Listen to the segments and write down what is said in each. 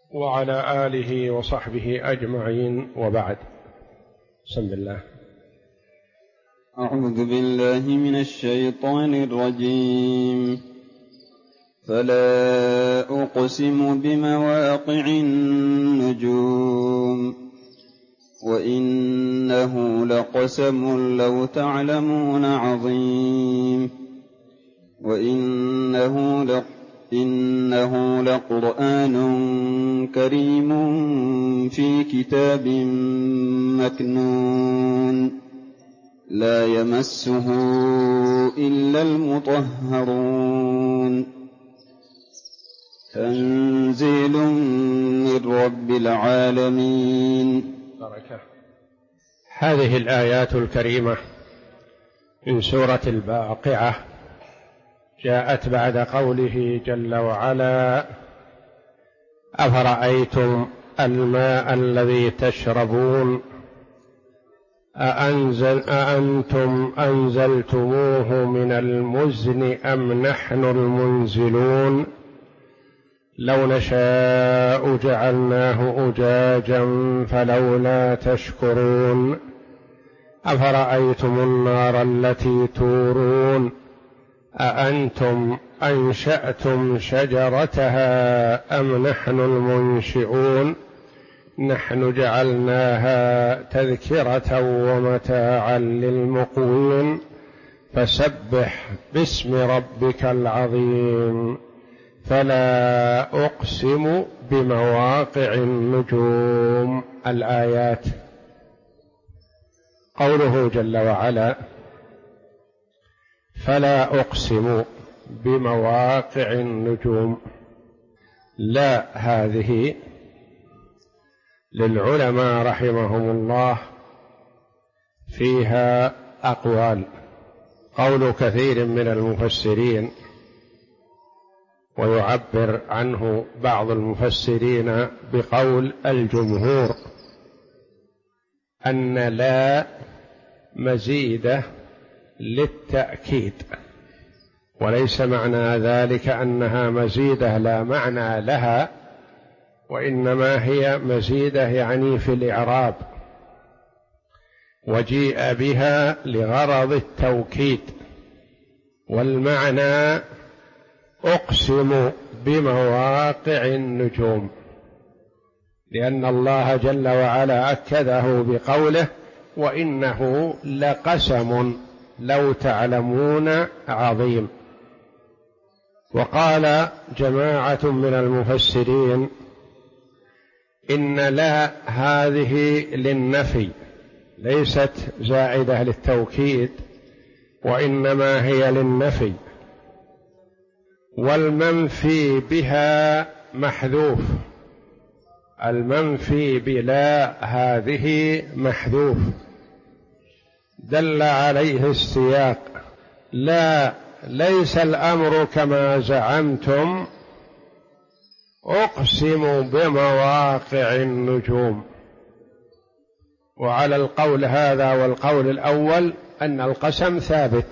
وعلى آله وصحبه أجمعين، وبعد. بسم الله. أعوذ بالله من الشيطان الرجيم. فلا أقسم بمواقع النجوم وإنه لقسم لو تعلمون عظيم وإنه لقرآن كريم في كتاب مكنون لا يمسه إلا المطهرون تنزيل من رب العالمين. بركة. هذه الآيات الكريمة من سورة الواقعة جاءت بعد قوله جل وعلا: أفرأيتم الماء الذي تشربون أأنتم أنزلتموه من المزن أم نحن المنزلون لو نشاء جعلناه أجاجا فلولا تشكرون أفرأيتم النار التي تورون أأنتم أنشأتم شجرتها أم نحن المنشئون نحن جعلناها تذكرة ومتاعا للمقوين فسبح باسم ربك العظيم. فلا أقسم بمواقع النجوم. الآيات. قوله جل وعلا: فلا أقسم بمواقع النجوم، لا هذه للعلماء رحمهم الله فيها أقوال. قول كثير من المفسرين، ويعبر عنه بعض المفسرين بقول الجمهور، أن لا مزيدة للتأكيد، وليس معنى ذلك أنها مزيدة لا معنى لها، وإنما هي مزيدة يعني في الإعراب، وجيء بها لغرض التوكيد. والمعنى أقسم بمواقع النجوم، لأن الله جل وعلا أكده بقوله: وإنه لقسم لو تعلمون عظيم. وقال جماعة من المفسرين إن لا هذه للنفي، ليست زائدة للتوكيد، وإنما هي للنفي، والمنفي بها محذوف. المنفي بلا هذه محذوف، دل عليه السياق: لا، ليس الأمر كما زعمتم، أقسم بمواقع النجوم. وعلى القول هذا والقول الأول أن القسم ثابت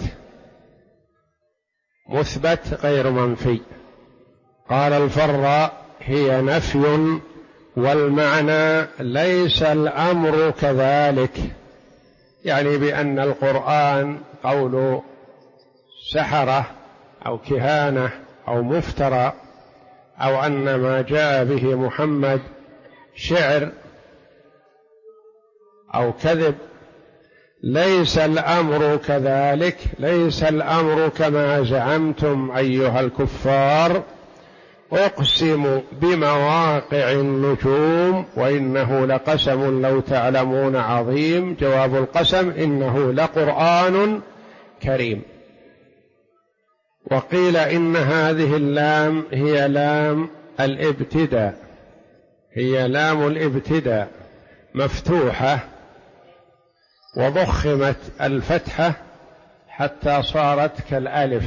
مثبت غير منفي. قال الفراء: هي نفي، والمعنى ليس الأمر كذلك، يعني بأن القرآن قول سحرة أو كهانة أو مفترى، أو أن ما جاء به محمد شعر أو كذب. ليس الأمر كذلك، ليس الأمر كما زعمتم أيها الكفار. أقسم بمواقع النجوم وإنه لقسم لو تعلمون عظيم. جواب القسم: إنه لقرآن كريم. وقيل إن هذه اللام هي لام الابتداء، هي لام الابتداء مفتوحة وضخمت الفتحة حتى صارت كالألف،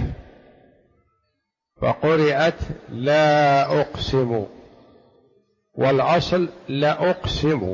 فقرئت لا أقسم، والأصل لا أقسم،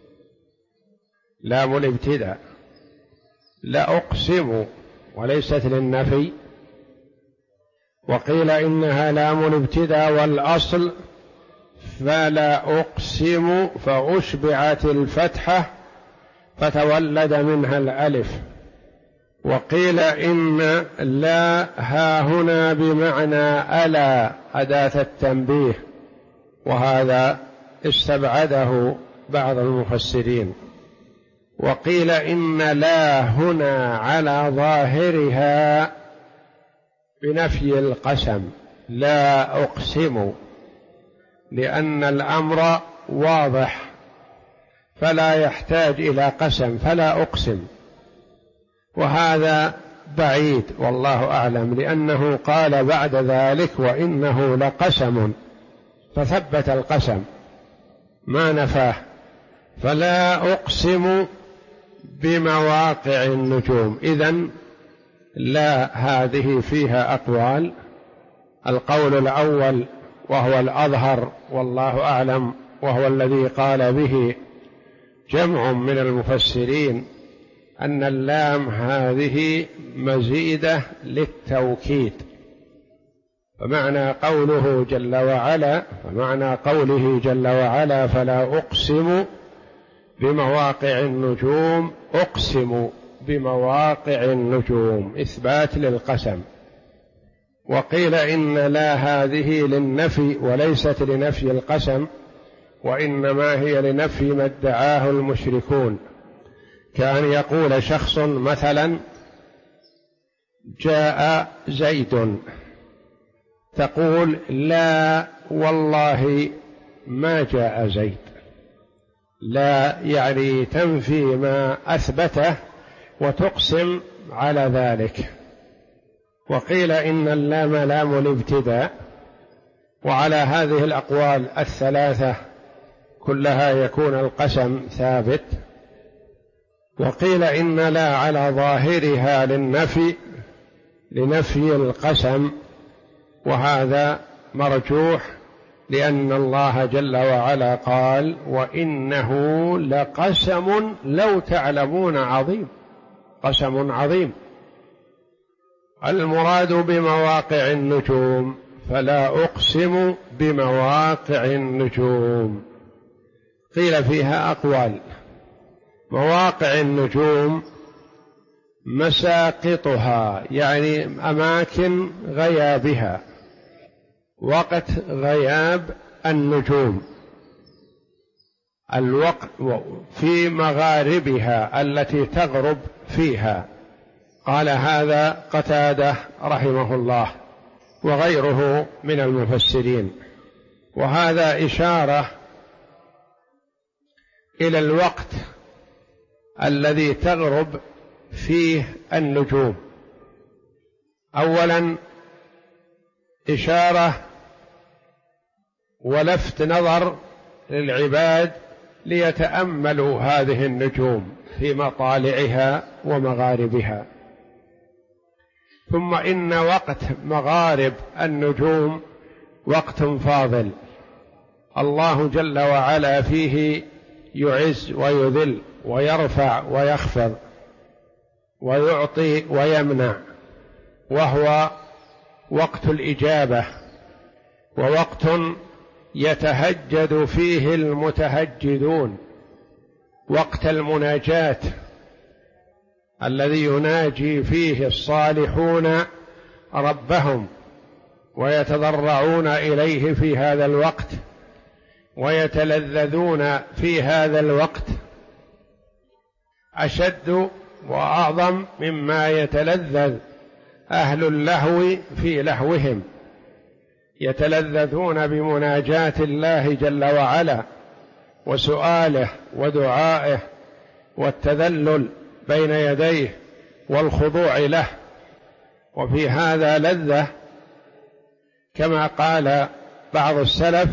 لام الابتداء لا أقسم وليست للنفي. وقيل إنها لام الابتداء والأصل فلا أقسم فأشبعت الفتحة فتولد منها الألف. وقيل إن لا ها هنا بمعنى ألا أداة التنبيه، وهذا استبعده بعض المفسرين. وقيل إن لا هنا على ظاهرها بنفي القسم، لا أقسم، لأن الأمر واضح فلا يحتاج إلى قسم، فلا أقسم. وهذا بعيد والله أعلم، لأنه قال بعد ذلك وإنه لقسم، فثبت القسم ما نفاه. فلا أقسم بمواقع النجوم. إذن لا هذه فيها أقوال. القول الأول وهو الأظهر والله أعلم، وهو الذي قال به جمع من المفسرين، أن اللام هذه مزيدة للتوكيد، فمعنى قوله جل وعلا فلا أقسم بمواقع النجوم، أقسم بمواقع النجوم، إثبات للقسم. وقيل إن لا هذه للنفي وليست لنفي القسم، وإنما هي لنفي ما ادعاه المشركون، كأن يقول شخص مثلا جاء زيد، تقول لا والله ما جاء زيد، لا يعني تنفي ما أثبته وتقسم على ذلك. وقيل إن اللام لام الابتداء، وعلى هذه الأقوال الثلاثة كلها يكون القسم ثابت. وقيل إن لا على ظاهرها لنفي القسم، وهذا مرجوح، لأن الله جل وعلا قال وإنه لقسم لو تعلمون عظيم، قسم عظيم. المراد بمواقع النجوم فلا أقسم بمواقع النجوم، قيل فيها أقوال. مواقع النجوم مساقطها، يعني أماكن غيابها، وقت غياب النجوم، الوقت في مغاربها التي تغرب فيها. قال هذا قتادة رحمه الله وغيره من المفسرين. وهذا إشارة إلى الوقت الذي تغرب فيه النجوم. أولا إشارة ولفت نظر للعباد ليتأملوا هذه النجوم في مطالعها ومغاربها. ثم إن وقت مغارب النجوم وقت فاضل، الله جل وعلا فيه يعز ويذل ويرفع ويخفض ويعطي ويمنع، وهو وقت الإجابة، ووقت يتهجد فيه المتهجدون، وقت المناجاة الذي يناجي فيه الصالحون ربهم ويتضرعون إليه في هذا الوقت ويتلذذون في هذا الوقت، أشد وأعظم مما يتلذذ أهل اللهو في لهوهم، يتلذذون بمناجاة الله جل وعلا وسؤاله ودعائه والتذلل بين يديه والخضوع له. وفي هذا لذة، كما قال بعض السلف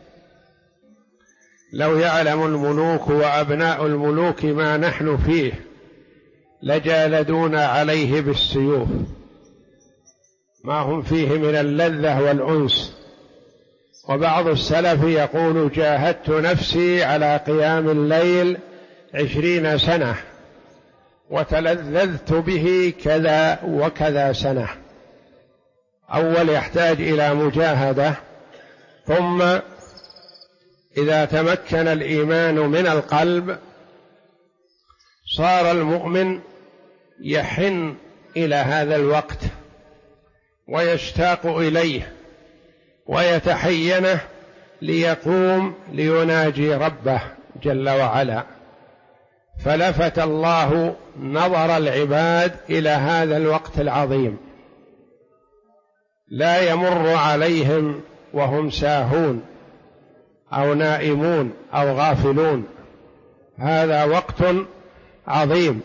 لو يعلم الملوك وأبناء الملوك ما نحن فيه لجالدونا عليه بالسيوف، ما هم فيه من اللذة والأنس. وبعض السلف يقول جاهدت نفسي على قيام الليل 20 سنة وتلذذت به كذا وكذا سنة. أول يحتاج إلى مجاهدة، ثم إذا تمكن الإيمان من القلب صار المؤمن يحن إلى هذا الوقت ويشتاق إليه ويتحينه ليقوم ليناجي ربه جل وعلا. فلفت الله نظر العباد إلى هذا الوقت العظيم، لا يمر عليهم وهم ساهون أو نائمون أو غافلون، هذا وقت عظيم،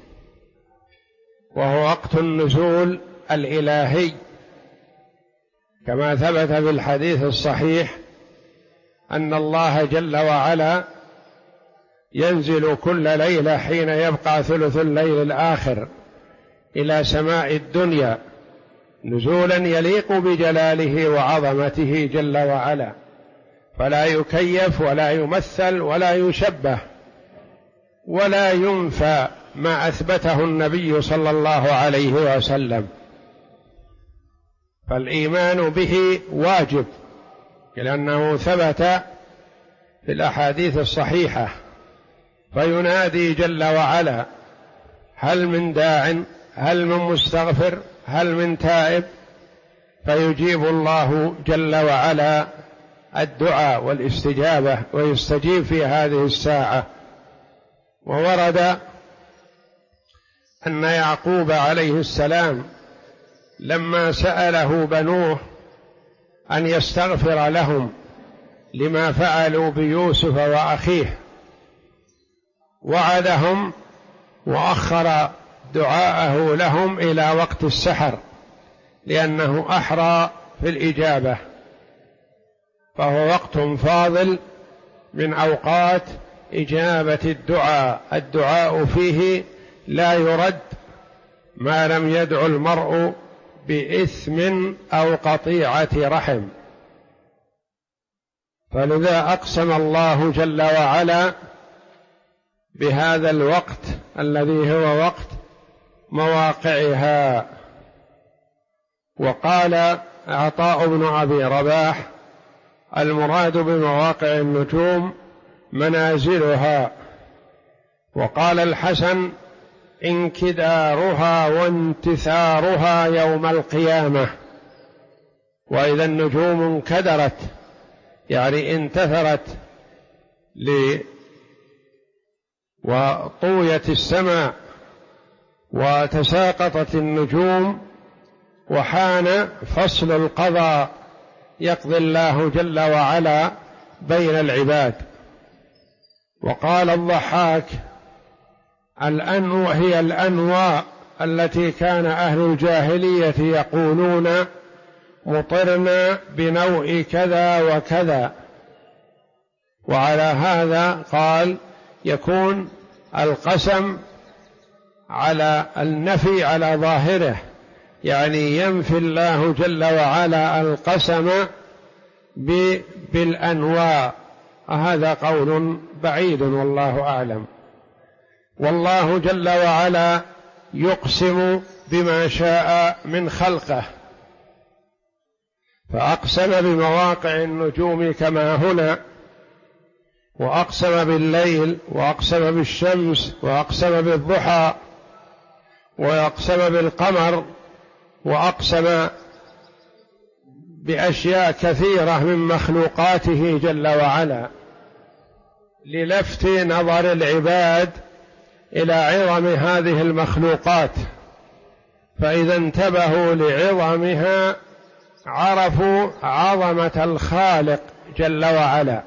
وهو وقت النزول الإلهي كما ثبت في الحديث الصحيح أن الله جل وعلا ينزل كل ليلة حين يبقى ثلث الليل الآخر إلى سماء الدنيا نزولا يليق بجلاله وعظمته جل وعلا، فلا يكيف ولا يمثل ولا يشبه ولا ينفى ما أثبته النبي صلى الله عليه وسلم. فالإيمان به واجب لأنه ثبت في الأحاديث الصحيحة، فينادي جل وعلا: هل من داع؟ هل من مستغفر؟ هل من تائب؟ فيجيب الله جل وعلا الدعاء والاستجابة ويستجيب في هذه الساعة. وورد أن يعقوب عليه السلام لما سأله بنوه أن يستغفر لهم لما فعلوا بيوسف وأخيه وعدهم وأخر دعاءه لهم إلى وقت السحر لأنه أحرى في الإجابة، فهو وقت فاضل من أوقات إجابة الدعاء. الدعاء فيه لا يرد ما لم يدع المرء بإثم أو قطيعة رحم، فلذا أقسم الله جل وعلا بهذا الوقت الذي هو وقت مواقعها. وقال عطاء بن أبي رباح: المراد بمواقع النجوم منازلها. وقال الحسن: انكدارها وانتثارها يوم القيامة. وإذا النجوم انكدرت يعني انتثرت وطويت السماء وتساقطت النجوم وحان فصل القضاء يقضي الله جل وعلا بين العباد. وقال الضحاك: هي الأنواء التي كان أهل الجاهلية يقولون مطرنا بنوء كذا وكذا. وعلى هذا قال يكون القسم على النفي على ظاهره، يعني ينفي الله جل وعلا القسم بالأنواع. هذا قول بعيد والله أعلم. والله جل وعلا يقسم بما شاء من خلقه، فأقسم بمواقع النجوم كما هنا، وأقسم بالليل، وأقسم بالشمس، وأقسم بالضحى، وأقسم بالقمر، وأقسم بأشياء كثيرة من مخلوقاته جل وعلا للفت نظر العباد إلى عظم هذه المخلوقات، فإذا انتبهوا لعظمها عرفوا عظمة الخالق جل وعلا.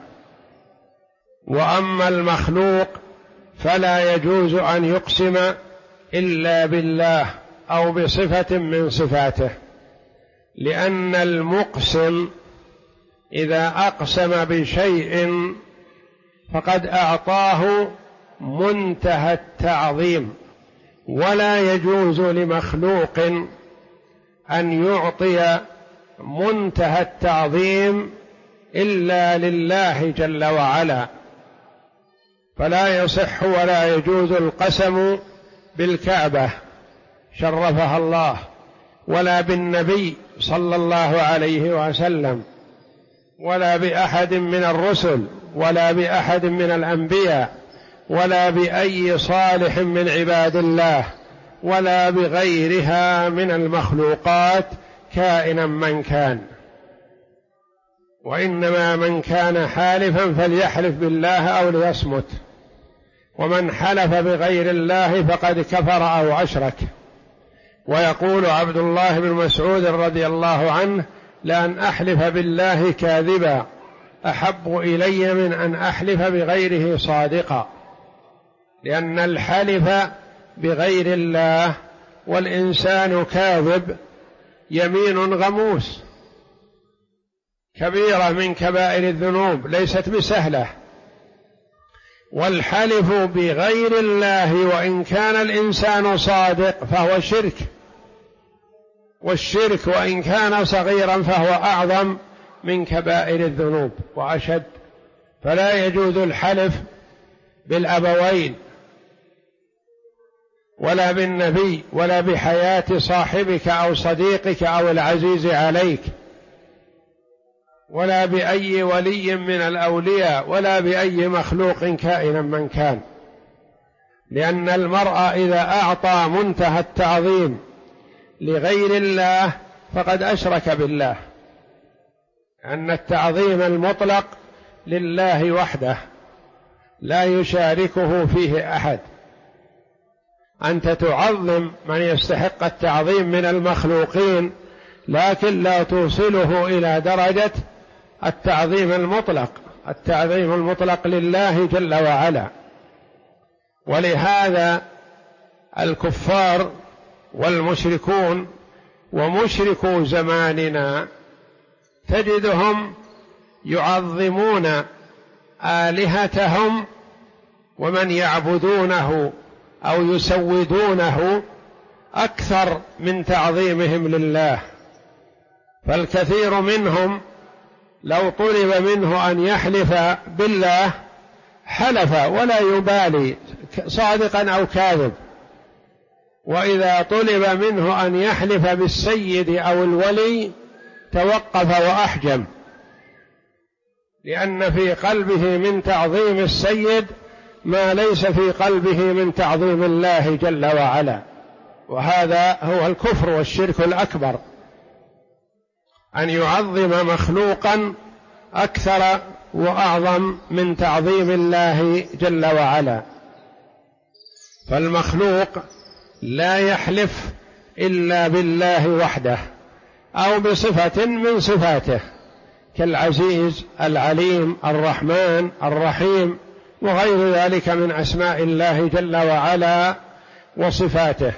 وأما المخلوق فلا يجوز أن يقسم إلا بالله أو بصفة من صفاته، لأن المقسم إذا أقسم بشيء فقد أعطاه منتهى التعظيم، ولا يجوز لمخلوق أن يعطي منتهى التعظيم إلا لله جل وعلا. فلا يصح ولا يجوز القسم بالكعبة شرفها الله، ولا بالنبي صلى الله عليه وسلم، ولا بأحد من الرسل ولا بأحد من الأنبياء ولا بأي صالح من عباد الله ولا بغيرها من المخلوقات كائنا من كان، وإنما من كان حالفا فليحلف بالله أو ليصمت، ومن حلف بغير الله فقد كفر أو أشرك. ويقول عبد الله بن مسعود رضي الله عنه: لأن أحلف بالله كاذبا أحب إلي من أن أحلف بغيره صادقا، لأن الحلف بغير الله والإنسان كاذب يمين غموس، كبيرة من كبائر الذنوب ليست بسهلة. والحلف بغير الله وإن كان الإنسان صادق فهو شرك، والشرك وإن كان صغيرا فهو أعظم من كبائر الذنوب وأشد. فلا يجوز الحلف بالأبوين ولا بالنبي ولا بحياة صاحبك أو صديقك أو العزيز عليك ولا بأي ولي من الأولياء ولا بأي مخلوق كائنا من كان، لأن المرء إذا أعطى منتهى التعظيم لغير الله فقد أشرك بالله، أن التعظيم المطلق لله وحده لا يشاركه فيه أحد. أنت تعظم من يستحق التعظيم من المخلوقين، لكن لا توصله إلى درجة التعظيم المطلق. التعظيم المطلق لله جل وعلا. ولهذا الكفار والمشركون ومشركو زماننا تجدهم يعظمون آلهتهم ومن يعبدونه أو يسودونه أكثر من تعظيمهم لله. فالكثير منهم لو طلب منه أن يحلف بالله حلف ولا يبالي صادقا أو كاذب، وإذا طلب منه أن يحلف بالسيد أو الولي توقف وأحجم، لأن في قلبه من تعظيم السيد ما ليس في قلبه من تعظيم الله جل وعلا. وهذا هو الكفر والشرك الأكبر، أن يعظم مخلوقا أكثر وأعظم من تعظيم الله جل وعلا. فالمخلوق لا يحلف إلا بالله وحده أو بصفة من صفاته كالعزيز العليم الرحمن الرحيم وغير ذلك من أسماء الله جل وعلا وصفاته.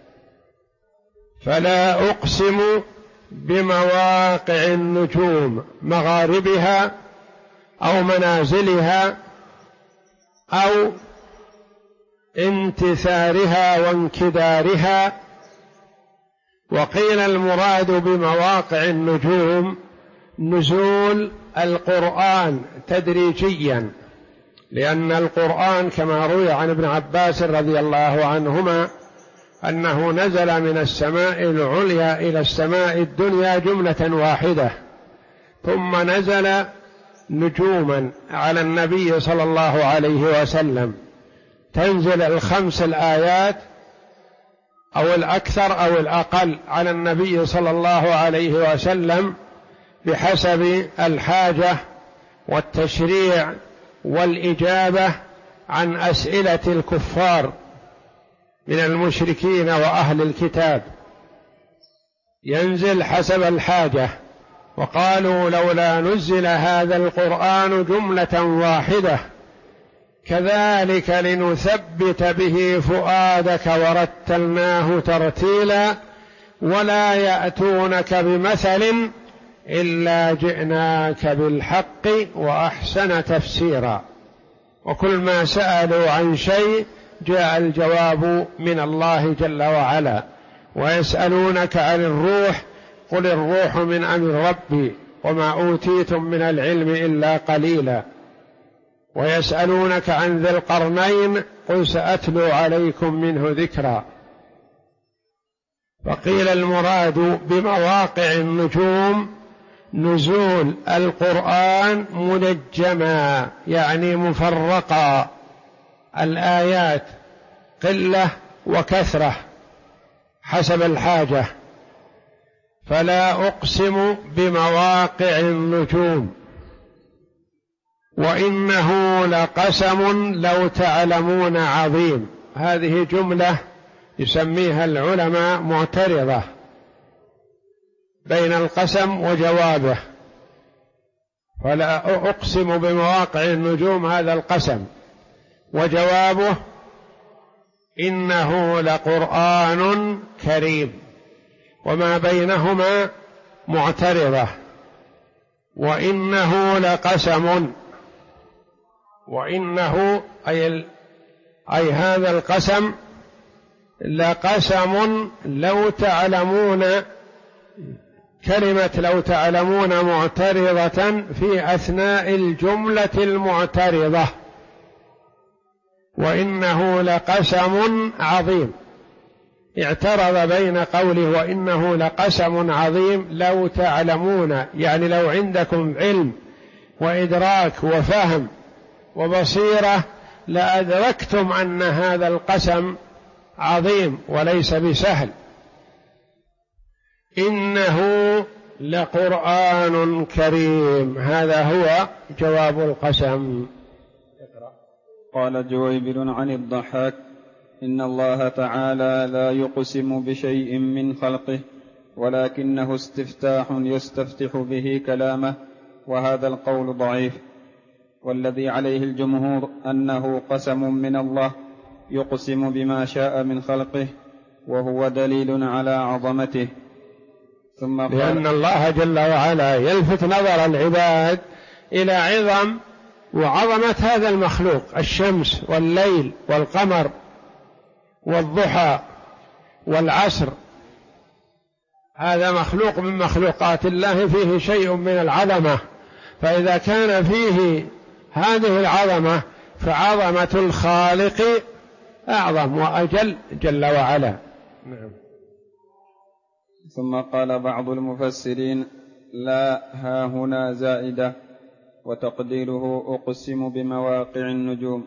فلا أقسم بمواقع النجوم مغاربها أو منازلها أو انتثارها وانكدارها. وقيل المراد بمواقع النجوم نزول القرآن تدريجيا، لأن القرآن كما روي عن ابن عباس رضي الله عنهما أنه نزل من السماء العليا إلى السماء الدنيا جملة واحدة، ثم نزل نجوما على النبي صلى الله عليه وسلم، تنزل 5 الآيات أو الأكثر أو الأقل على النبي صلى الله عليه وسلم بحسب الحاجة والتشريع والإجابة عن أسئلة الكفار من المشركين وأهل الكتاب، ينزل حسب الحاجة. وقالوا لولا نزل هذا القرآن جملة واحدة كذلك لنثبت به فؤادك ورتلناه ترتيلا ولا يأتونك بمثل إلا جئناك بالحق وأحسن تفسيرا. وكل ما سألوا عن شيء جاء الجواب من الله جل وعلا. ويسألونك عن الروح قل الروح من أمر ربي وما أوتيتم من العلم إلا قليلا. ويسألونك عن ذي القرنين قل سأتلو عليكم منه ذكرا. فقيل المراد بمواقع النجوم نزول القرآن منجما يعني مفرقا، الآيات قلة وكثرة حسب الحاجة. فلا أقسم بمواقع النجوم وإنه لقسم لو تعلمون عظيم. هذه جملة يسميها العلماء معترضة بين القسم وجوابه. فلا أقسم بمواقع النجوم هذا القسم، وجوابه إنه لقرآن كريم، وما بينهما معترضة. وإنه لقسم، وإنه أي هذا القسم لقسم لو تعلمون، كلمة لو تعلمون معترضة في أثناء الجملة المعترضة. وإنه لقسم عظيم، اعترض بين قوله وإنه لقسم عظيم لو تعلمون، يعني لو عندكم علم وإدراك وفهم وبصيرة لأدركتم أن هذا القسم عظيم وليس بسهل. إنه لقرآن كريم، هذا هو جواب القسم. قال جويبر عن الضحاك: إن الله تعالى لا يقسم بشيء من خلقه، ولكنه استفتاح يستفتح به كلامه، وهذا القول ضعيف. والذي عليه الجمهور أنه قسم من الله يقسم بما شاء من خلقه، وهو دليل على عظمته. ثم قال: لأن الله جل وعلا يلفت نظر العباد إلى عظم وعظمة هذا المخلوق، الشمس والليل والقمر والضحى والعصر، هذا مخلوق من مخلوقات الله فيه شيء من العظمة. فإذا كان فيه هذه العظمة فعظمة الخالق أعظم وأجل جل وعلا. نعم. ثم قال بعض المفسرين: لا ها هنا زائدة، وتقديره أقسم بمواقع النجوم.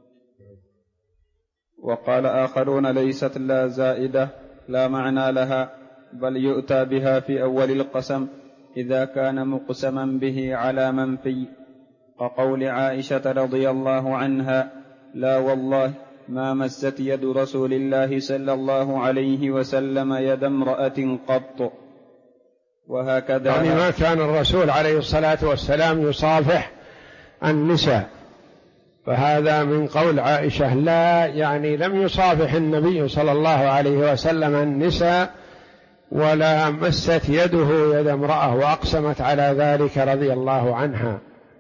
وقال آخرون: ليست لا زائدة، لا معنى لها، بل يؤتى بها في أول القسم إذا كان مقسما به على منفي، كقول عائشة رضي الله عنها: لا والله ما مست يد رسول الله صلى الله عليه وسلم يد امرأة قط. وهكذا يعني ما كان الرسول عليه الصلاة والسلام يصافح النساء، فهذا من قول عائشة لا، يعني لم يصافح النبي صلى الله عليه وسلم النساء ولا مست يده يد امرأة، وأقسمت على ذلك رضي الله عنها.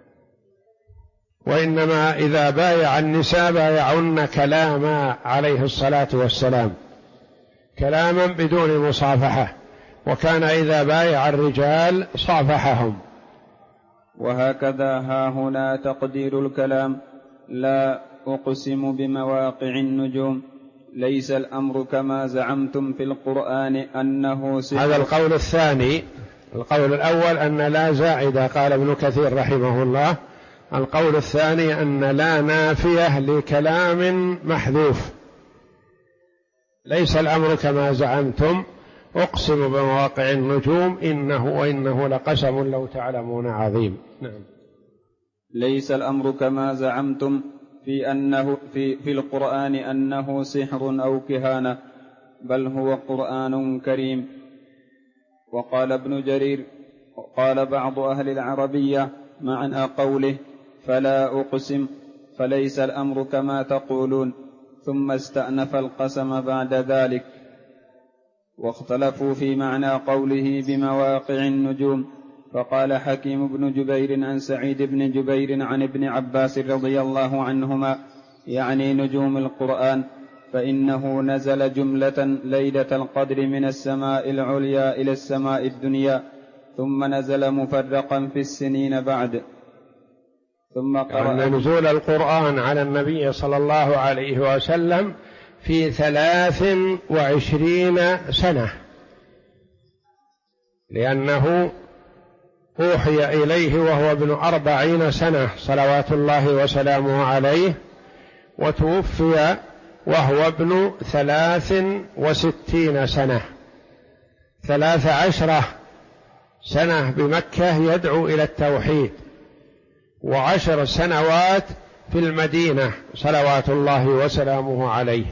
وإنما إذا بايع النساء بايعن كلاما عليه الصلاة والسلام، كلاما بدون مصافحة، وكان إذا بايع الرجال صافحهم. وهكذا ها هنا تقدير الكلام: لا أقسم بمواقع النجوم، ليس الأمر كما زعمتم في القرآن أنه سحر. هذا القول الثاني. القول الأول أن لا زائدة، قال ابن كثير رحمه الله. القول الثاني أن لا نافية لكلام محذوف، ليس الأمر كما زعمتم، أقسم بمواقع النجوم وإنه لقسم لو تعلمون عظيم. نعم. ليس الأمر كما زعمتم في القرآن أنه سحر أو كهانة، بل هو قرآن كريم. وقال ابن جرير: قال بعض أهل العربية معنى قوله فلا أقسم فليس الأمر كما تقولون، ثم استأنف القسم بعد ذلك. واختلفوا في معنى قوله بمواقع النجوم، فقال حكيم بن جبير عن سعيد بن جبير عن ابن عباس رضي الله عنهما: يعني نجوم القرآن، فإنه نزل جملة ليلة القدر من السماء العليا إلى السماء الدنيا، ثم نزل مفرقا في السنين بعد. ثم قرأ يعني نزول القرآن على النبي صلى الله عليه وسلم في 23 سنة، لأنه أوحي إليه وهو ابن 40 سنة صلوات الله وسلامه عليه، وتوفي وهو ابن 63 سنة، 13 سنة بمكة يدعو إلى التوحيد، و10 سنوات في المدينة صلوات الله وسلامه عليه.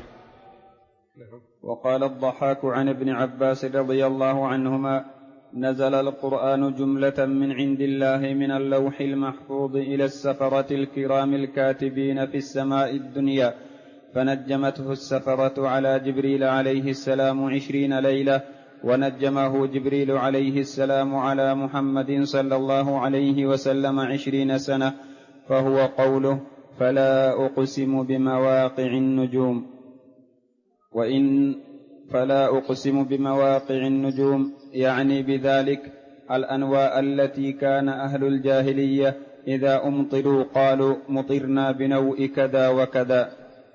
وقال الضحاك عن ابن عباس رضي الله عنهما: نزل القرآن جملة من عند الله من اللوح المحفوظ إلى السفرة الكرام الكاتبين في السماء الدنيا، فنجمته السفرة على جبريل عليه السلام 20 ليلة، ونجمه جبريل عليه السلام على محمد صلى الله عليه وسلم 20 سنة، فهو قوله: فلا أقسم بمواقع النجوم. فلا أقسم بمواقع النجوم يعني بذلك الأنواء التي كان أهل الجاهلية إذا أمطروا قالوا: مطرنا بنوء كذا وكذا.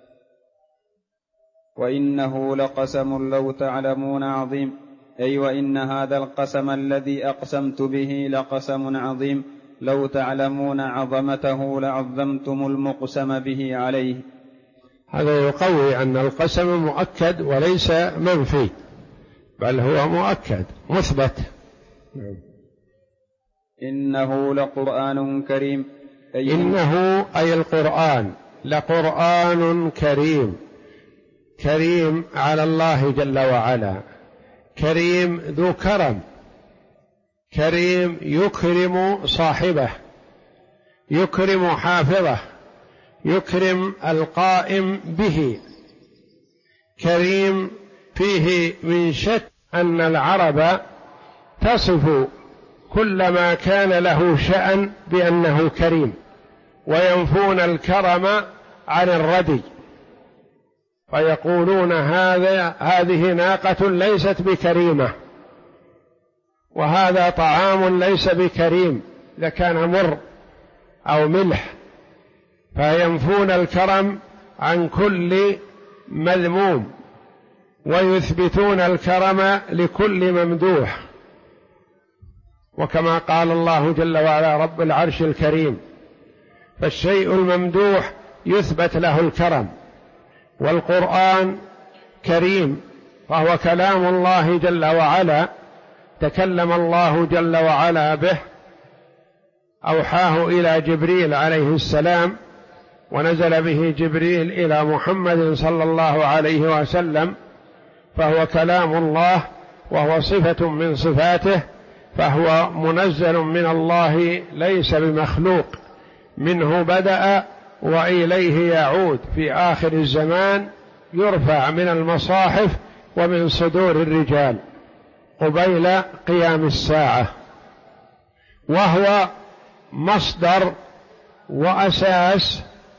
وإنه لقسم لو تعلمون عظيم، أي وإن هذا القسم الذي أقسمت به لقسم عظيم، لو تعلمون عظمته لعظمتم المقسم به عليه. هذا يقوي أن القسم مؤكد وليس منفي، بل هو مؤكد مثبت. إنه لقرآن كريم، إنه أي القرآن لقرآن كريم، كريم على الله جل وعلا، كريم ذو كرم، كريم يكرم صاحبه، يكرم حافظه، يكرم القائم به، كريم فيه من شك أن العرب تصف كل ما كان له شأن بأنه كريم، وينفون الكرم عن الردي، فيقولون هذه ناقة ليست بكريمة، وهذا طعام ليس بكريم إذا كان مر أو ملح، فينفون الكرم عن كل مذموم، ويثبتون الكرم لكل ممدوح. وكما قال الله جل وعلا: رب العرش الكريم، فالشيء الممدوح يثبت له الكرم. والقرآن كريم فهو كلام الله جل وعلا، تكلم الله جل وعلا به، أوحاه إلى جبريل عليه السلام، ونزل به جبريل إلى محمد صلى الله عليه وسلم، فهو كلام الله، وهو صفة من صفاته، فهو منزل من الله ليس بمخلوق، منه بدأ وإليه يعود في آخر الزمان، يرفع من المصاحف ومن صدور الرجال قبيل قيام الساعة، وهو مصدر وأساس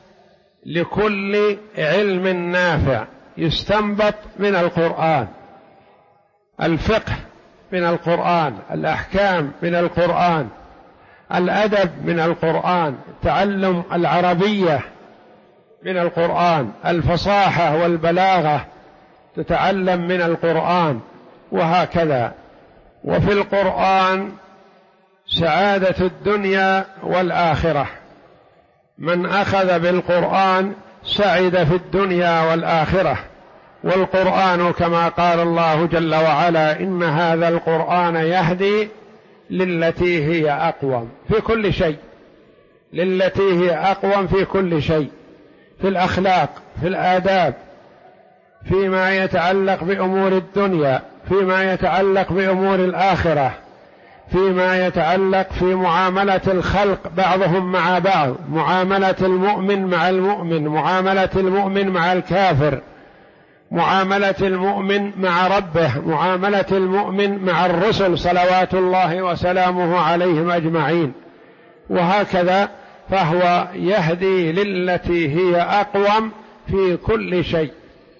لكل علم نافع يستنبط من القرآن، الفقه من القرآن، الأحكام من القرآن، الأدب من القرآن، تعلم العربية من القرآن، الفصاحة والبلاغة تتعلم من القرآن، وهكذا. وفي القرآن سعادة الدنيا والآخرة، من أخذ بالقرآن سعد في الدنيا والآخرة. والقرآن كما قال الله جل وعلا: إن هذا القرآن يهدي للتي هي أقوم في كل شيء، للتي هي أقوم في كل شيء، في الأخلاق، في الآداب، فيما يتعلق بأمور الدنيا، فيما يتعلق بأمور الآخرة، فيما يتعلق في معاملة الخلق بعضهم مع بعض، معاملة المؤمن مع المؤمن، معاملة المؤمن مع الكافر، معاملة المؤمن مع ربه، معاملة المؤمن مع الرسل صلوات الله وسلامه عليهم أجمعين، وهكذا. فهو يهدي للتي هي أقوم في كل شيء.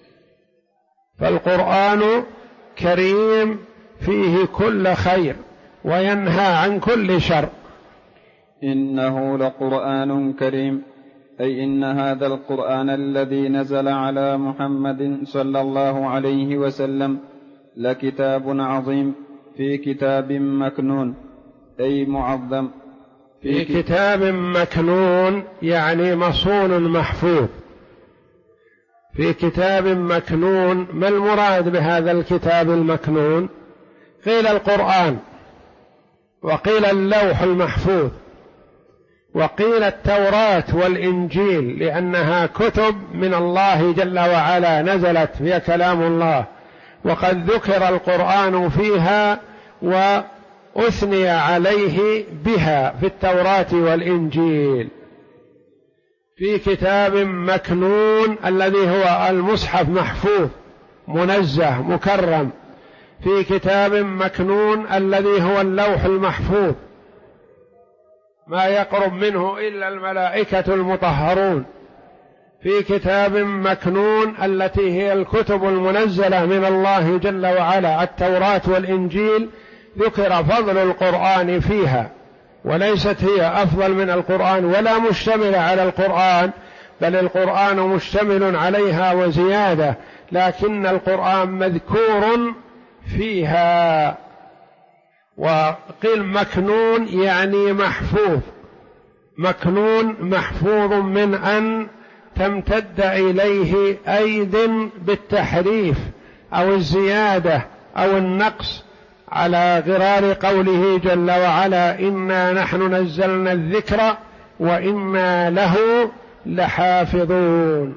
فالقرآن كريم فيه كل خير وينهى عن كل شر. إنه لقرآن كريم، أي إن هذا القرآن الذي نزل على محمد صلى الله عليه وسلم لكتاب عظيم في كتاب مكنون، أي معظم. في كتاب مكنون يعني مصون محفوظ. في كتاب مكنون، ما المراد بهذا الكتاب المكنون؟ قيل القرآن، وقيل اللوح المحفوظ، وقيل التوراة والإنجيل، لأنها كتب من الله جل وعلا نزلت فيها كلام الله، وقد ذكر القرآن فيها وأثني عليه بها في التوراة والإنجيل. في كتاب مكنون الذي هو المصحف محفوظ منزه مكرم. في كتاب مكنون الذي هو اللوح المحفوظ، ما يقرب منه إلا الملائكة المطهرون. في كتاب مكنون التي هي الكتب المنزلة من الله جل وعلا، التوراة والإنجيل، ذكر فضل القرآن فيها، وليست هي أفضل من القرآن ولا مشتملة على القرآن، بل القرآن مشتمل عليها وزيادة، لكن القرآن مذكور فيها. وقيل مكنون يعني محفوظ، مكنون محفوظ من أن تمتد إليه أيد بالتحريف أو الزيادة أو النقص، على غرار قوله جل وعلا: إنا نحن نزلنا الذكر وإنا له لحافظون.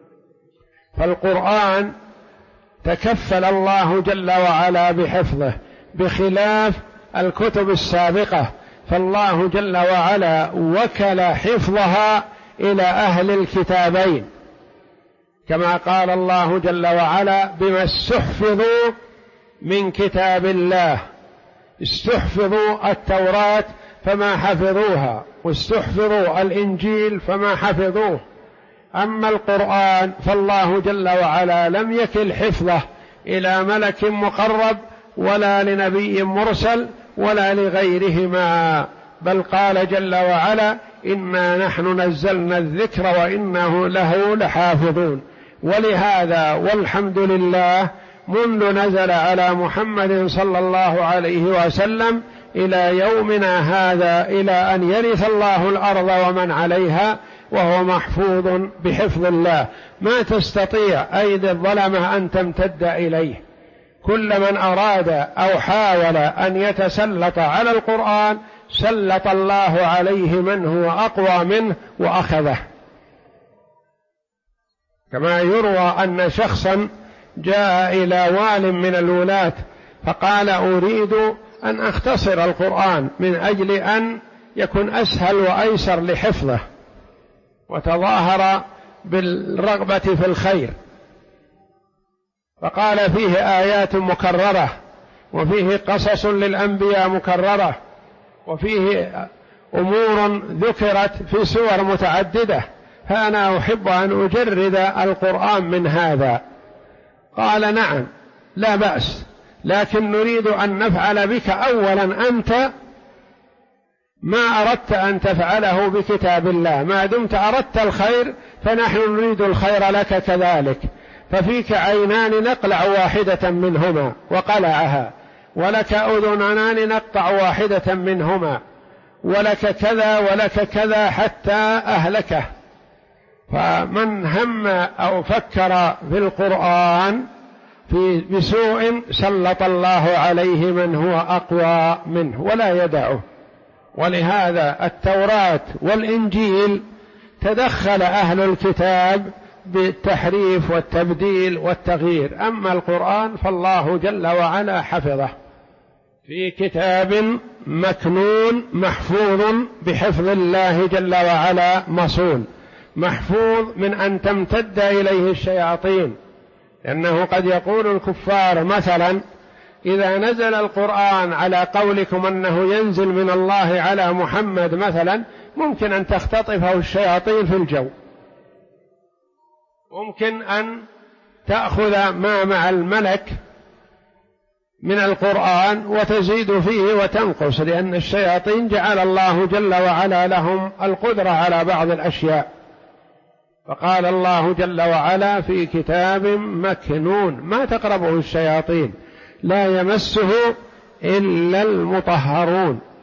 فالقرآن تكفل الله جل وعلا بحفظه بخلاف الكتب السابقة، فالله جل وعلا وكل حفظها إلى أهل الكتابين، كما قال الله جل وعلا: بما استحفظوا من كتاب الله. استحفظوا التوراة فما حفظوها، واستحفظوا الإنجيل فما حفظوه. أما القرآن فالله جل وعلا لم يكل حفظه إلى ملك مقرب ولا لنبي مرسل ولا لغيرهما، بل قال جل وعلا: إنا نحن نزلنا الذكر وإنه له لحافظون. ولهذا والحمد لله منذ نزل على محمد صلى الله عليه وسلم إلى يومنا هذا، إلى أن يرث الله الأرض ومن عليها، وهو محفوظ بحفظ الله، ما تستطيع أيدي الظلمة أن تمتد إليه. كل من أراد أو حاول أن يتسلط على القرآن سلط الله عليه من هو أقوى منه وأخذه. كما يروى أن شخصا جاء إلى وال من الولاة فقال: أريد أن أختصر القرآن من أجل أن يكون أسهل وأيسر لحفظه، وتظاهر بالرغبة في الخير، فقال: فيه آيات مكررة، وفيه قصص للأنبياء مكررة، وفيه أمور ذكرت في سور متعددة، فأنا أحب أن أجرد القرآن من هذا. قال: نعم لا بأس، لكن نريد أن نفعل بك أولا أنت ما أردت أن تفعله بكتاب الله، ما دمت أردت الخير فنحن نريد الخير لك كذلك، ففيك عينان نقلع واحدة منهما، وقلعها، ولك أذنان نقطع واحدة منهما، ولك كذا ولك كذا حتى أهلكه. فمن هم أو فكر في القرآن بسوء سلط الله عليه من هو أقوى منه ولا يدعه. ولهذا التوراة والإنجيل تدخل أهل الكتاب بالتحريف والتبديل والتغيير، أما القرآن فالله جل وعلا حفظه في كتاب مكنون محفوظ بحفظ الله جل وعلا مصون، محفوظ من أن تمتد إليه الشياطين. لأنه قد يقول الكفار مثلا: إذا نزل القرآن على قولكم أنه ينزل من الله على محمد مثلا، ممكن أن تختطفه الشياطين في الجو، ممكن أن تأخذ ما مع الملك من القرآن وتزيد فيه وتنقص، لأن الشياطين جعل الله جل وعلا لهم القدرة على بعض الأشياء. فقال الله جل وعلا: في كتاب مكنون ما تقربه الشياطين لا يمسه إلا المطهرون.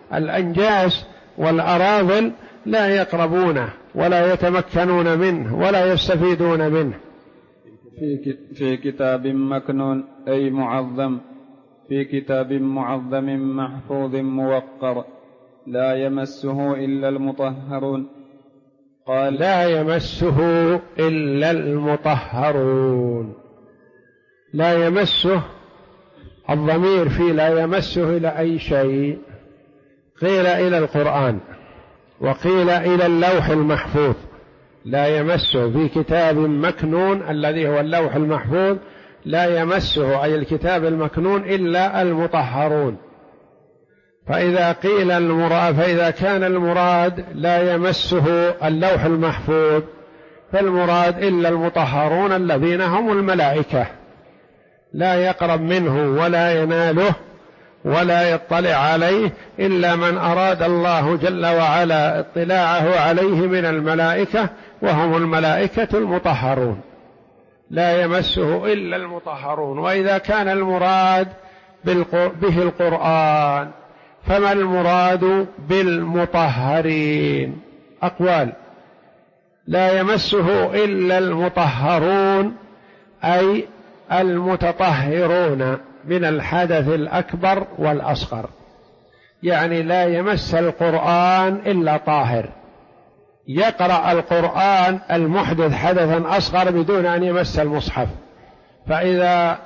الأنجاس والأراذل لا يقربونه ولا يتمكنون منه ولا يستفيدون منه. في كتاب مكنون أي معظم، في كتاب معظم محفوظ موقر لا يمسه إلا المطهرون. قال لا يمسه إلا المطهرون. لا يمسه، الضمير في لا يمسه إلى أي شيء، قيل إلى القرآن وقيل إلى اللوح المحفوظ. لا يمسه في كتاب مكنون الذي هو اللوح المحفوظ، لا يمسه أي الكتاب المكنون إلا المطهرون. فإذا كان المراد لا يمسه اللوح المحفوظ، فالمراد إلا المطهرون الذين هم الملائكة، لا يقرب منه ولا يناله ولا يطلع عليه إلا من أراد الله جل وعلا اطلاعه عليه من الملائكة، وهم الملائكة المطهرون. لا يمسه إلا المطهرون. وإذا كان المراد به القرآن، فما المراد بالمطهرين؟ أقوال. لا يمسه إلا المطهرون أي المتطهرون من الحدث الأكبر والأصغر، يعني لا يمس القرآن إلا طاهر. يقرأ القرآن المحدث حدثا أصغر بدون أن يمس المصحف، فإذا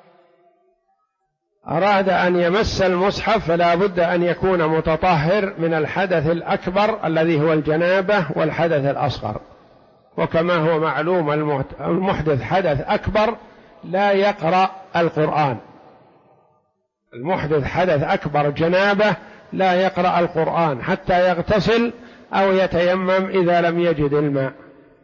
أراد أن يمس المصحف فلا بد أن يكون متطهر من الحدث الأكبر الذي هو الجنابة والحدث الأصغر. وكما هو معلوم المحدث حدث أكبر لا يقرأ القرآن، المحدث حدث أكبر جنابة لا يقرأ القرآن حتى يغتسل أو يتيمم إذا لم يجد الماء.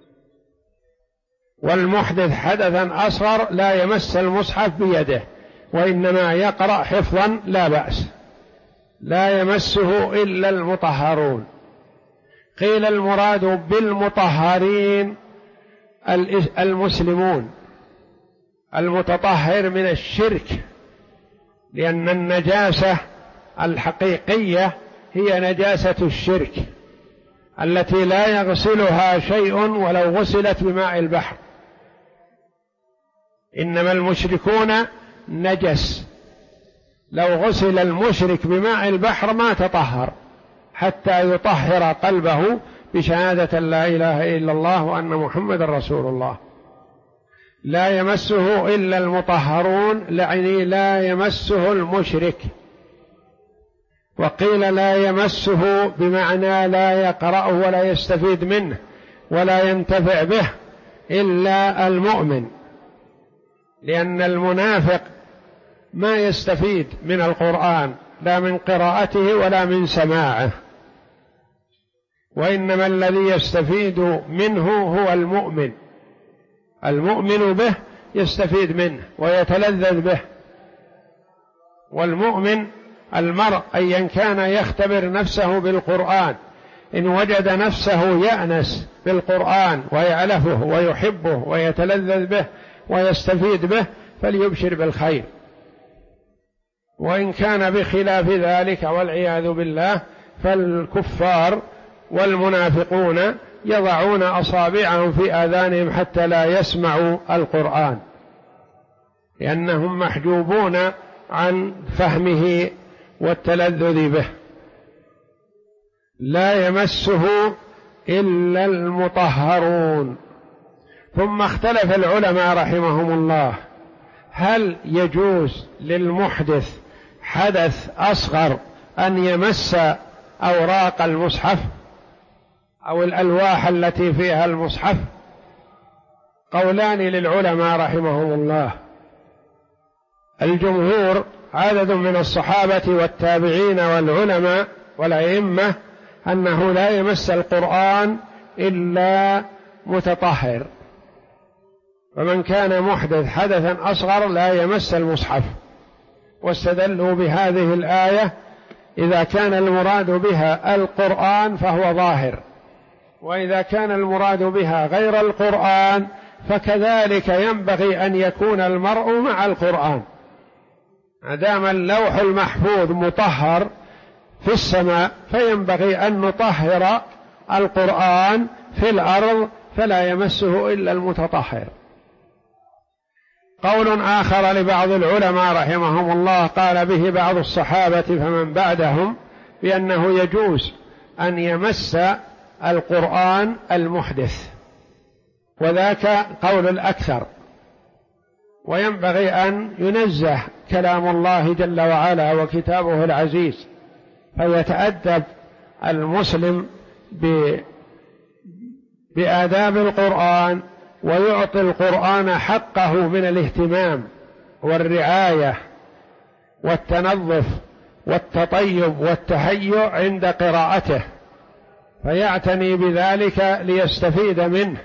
والمحدث حدثا أصغر لا يمس المصحف بيده، وإنما يقرأ حفظا لا بأس. لا يمسه إلا المطهرون. قيل المراد بالمطهرين المسلمون، المتطهر من الشرك، لأن النجاسة الحقيقية هي نجاسة الشرك التي لا يغسلها شيء ولو غسلت بماء البحر. إنما المشركون نجس، لو غسل المشرك بماء البحر ما تطهر حتى يطهر قلبه بشهادة لا إله إلا الله وأن محمد رسول الله. لا يمسه إلا المطهرون، يعني لا يمسه المشرك. وقيل لا يمسه بمعنى لا يقرأه ولا يستفيد منه ولا ينتفع به إلا المؤمن، لأن المنافق ما يستفيد من القرآن لا من قراءته ولا من سماعه، وإنما الذي يستفيد منه هو المؤمن. المؤمن به يستفيد منه ويتلذذ به. والمؤمن المرء أيا كان يختبر نفسه بالقرآن، إن وجد نفسه يأنس بالقرآن ويألفه ويحبه ويتلذذ به ويستفيد به فليبشر بالخير. وإن كان بخلاف ذلك والعياذ بالله فالكفار والمنافقون يضعون أصابعهم في آذانهم حتى لا يسمعوا القرآن، لأنهم محجوبون عن فهمه والتلذذ به. لا يمسه إلا المطهرون. ثم اختلف العلماء رحمهم الله، هل يجوز للمحدث حدث أصغر أن يمس أوراق المصحف أو الألواح التي فيها المصحف؟ قولان للعلماء رحمهم الله. الجمهور عدد من الصحابة والتابعين والعلماء والأئمة أنه لا يمس القرآن إلا متطهر، فمن كان محدث حدثا أصغر لا يمس المصحف. واستدلوا بهذه الآية: إذا كان المراد بها القرآن فهو ظاهر، وإذا كان المراد بها غير القرآن فكذلك ينبغي أن يكون المرء مع القرآن. ما دام اللوح المحفوظ مطهر في السماء، فينبغي أن نطهر القرآن في الأرض فلا يمسه إلا المتطهر. قول آخر لبعض العلماء رحمهم الله قال به بعض الصحابة فمن بعدهم بأنه يجوز أن يمس القرآن المحدث، وذاك قول الأكثر، وينبغي أن ينزه كلام الله جل وعلا وكتابه العزيز، فيتأدب المسلم بآداب القرآن ويعطي القرآن حقه من الاهتمام والرعاية والتنظف والتطيب والتهيؤ عند قراءته، فيعتني بذلك ليستفيد منه.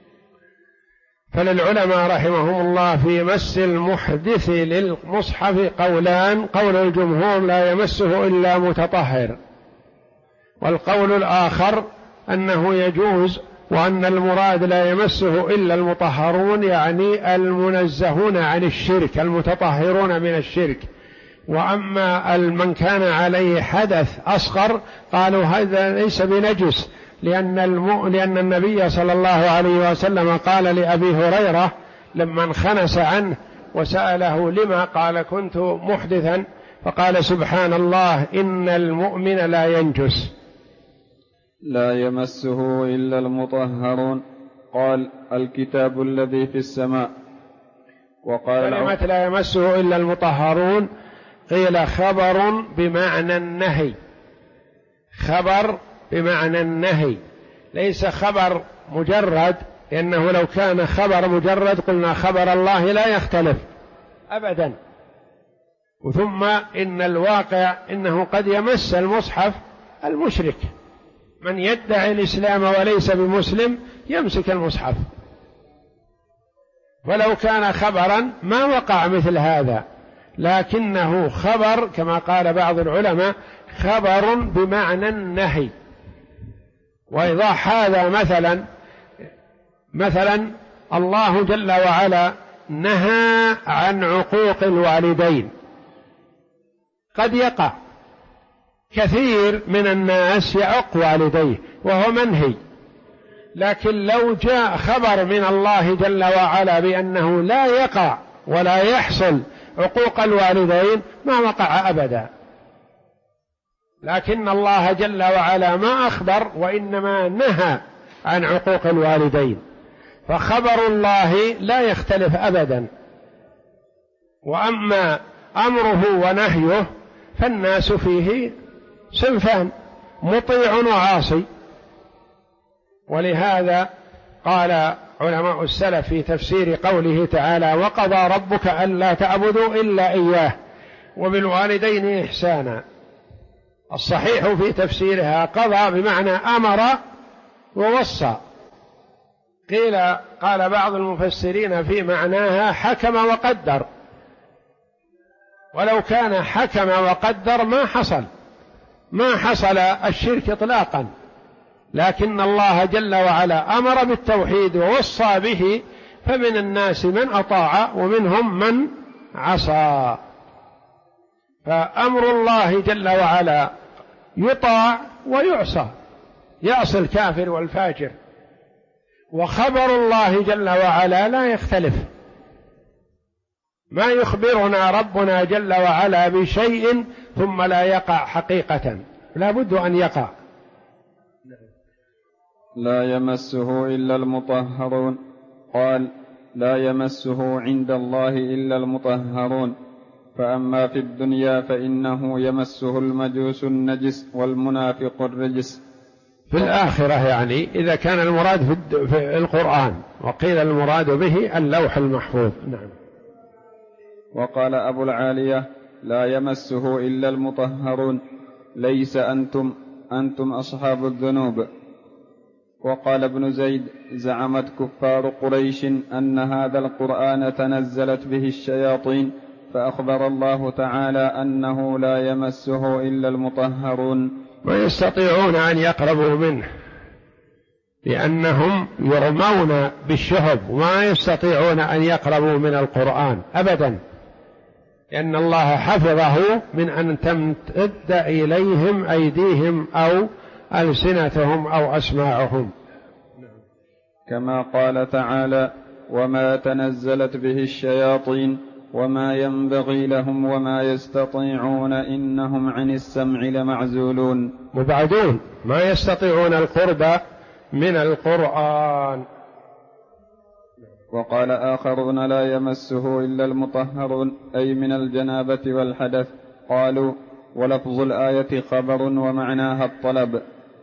فللعلماء رحمهم الله في مس المحدث للمصحف قولان: قول الجمهور لا يمسه إلا متطهر، والقول الآخر أنه يجوز، وأن المراد لا يمسه إلا المطهرون، يعني المنزهون عن الشرك المتطهرون من الشرك. وأما من كان عليه حدث أصغر قالوا هذا ليس بنجس، لأن النبي صلى الله عليه وسلم قال لأبي هريرة لما انخنس عنه وسأله لما، قال كنت محدثا، فقال سبحان الله إن المؤمن لا ينجس. لا يمسه إلا المطهرون. قال الكتاب الذي في السماء. وقال كلمة لا يمسه إلا المطهرون قيل خبر بمعنى النهي، خبر بمعنى النهي، ليس خبر مجرد، لأنه لو كان خبر مجرد قلنا خبر الله لا يختلف أبدا. ثم إن الواقع إنه قد يمس المصحف المشرك، من يدعي الإسلام وليس بمسلم يمسك المصحف، ولو كان خبرا ما وقع مثل هذا، لكنه خبر كما قال بعض العلماء خبر بمعنى النهي. وإيضاح هذا مثلا الله جل وعلا نهى عن عقوق الوالدين، قد يقع كثير من الناس يعق والديه وهو منهي، لكن لو جاء خبر من الله جل وعلا بأنه لا يقع ولا يحصل عقوق الوالدين ما وقع أبدا، لكن الله جل وعلا ما أخبر وإنما نهى عن عقوق الوالدين، فخبر الله لا يختلف أبدا. وأما أمره ونهيه فالناس فيه صنفان: مطيع وعاصي. ولهذا قال علماء السلف في تفسير قوله تعالى: وقضى ربك ألا تعبدوا إلا إياه وبالوالدين إحسانا. الصحيح في تفسيرها قضى بمعنى أمر ووصى، قال بعض المفسرين في معناها حكم وقدر، ولو كان حكم وقدر ما حصل الشرك إطلاقا، لكن الله جل وعلا أمر بالتوحيد ووصى به، فمن الناس من أطاع ومنهم من عصى. فأمر الله جل وعلا يطاع ويعصى، يعصي الكافر والفاجر، وخبر الله جل وعلا لا يختلف، ما يخبرنا ربنا جل وعلا بشيء ثم لا يقع حقيقة، لا بد أن يقع. لا يمسه إلا المطهرون. قال لا يمسه عند الله إلا المطهرون، فأما في الدنيا فإنه يمسه المجوس النجس والمنافق الرجس. في الآخرة يعني إذا كان المراد في القرآن، وقيل المراد به اللوح المحفوظ. نعم. وقال أبو العالية لا يمسه إلا المطهرون، ليس أنتم أصحاب الذنوب. وقال ابن زيد زعمت كفار قريش أن هذا القرآن تنزلت به الشياطين، فأخبر الله تعالى أنه لا يمسه إلا المطهرون. ويستطيعون أن يقربوا منه لأنهم يرمون بالشهب، وما يستطيعون أن يقربوا من القرآن أبدا، لأن الله حفظه من أن تمتد إليهم أيديهم أو ألسنتهم أو أسماعهم. كما قال تعالى: وما تنزلت به الشياطين وما ينبغي لهم وما يستطيعون إنهم عن السمع لمعزولون. مبعدون، ما يستطيعون القرب من القرآن. وقال آخرون: لا يمسه إلا المطهرون، أي من الجنابة والحدث. قالوا: ولفظ الآية خبر ومعناها الطلب.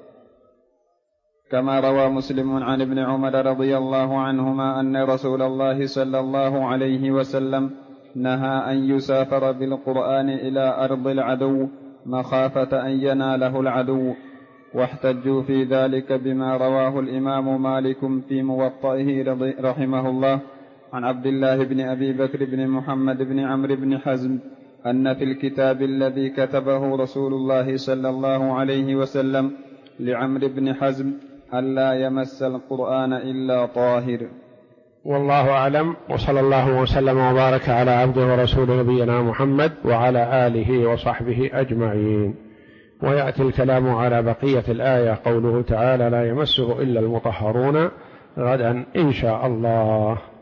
كما روى مسلم عن ابن عمر رضي الله عنهما أن رسول الله صلى الله عليه وسلم نهى أن يسافر بالقرآن إلى أرض العدو مخافة أن يناله العدو، واحتجوا في ذلك بما رواه الإمام مالك في موطئه رحمه الله عن عبد الله بن أبي بكر بن محمد بن عمرو بن حزم أن في الكتاب الذي كتبه رسول الله صلى الله عليه وسلم لعمرو بن حزم ألا يمس القرآن إلا طاهر. والله أعلم، وصلى الله وسلم وبارك على عبده ورسوله نبينا محمد وعلى آله وصحبه أجمعين. ويأتي الكلام على بقية الآية، قوله تعالى: لا يمسه إلا المطهرون، غدا إن شاء الله.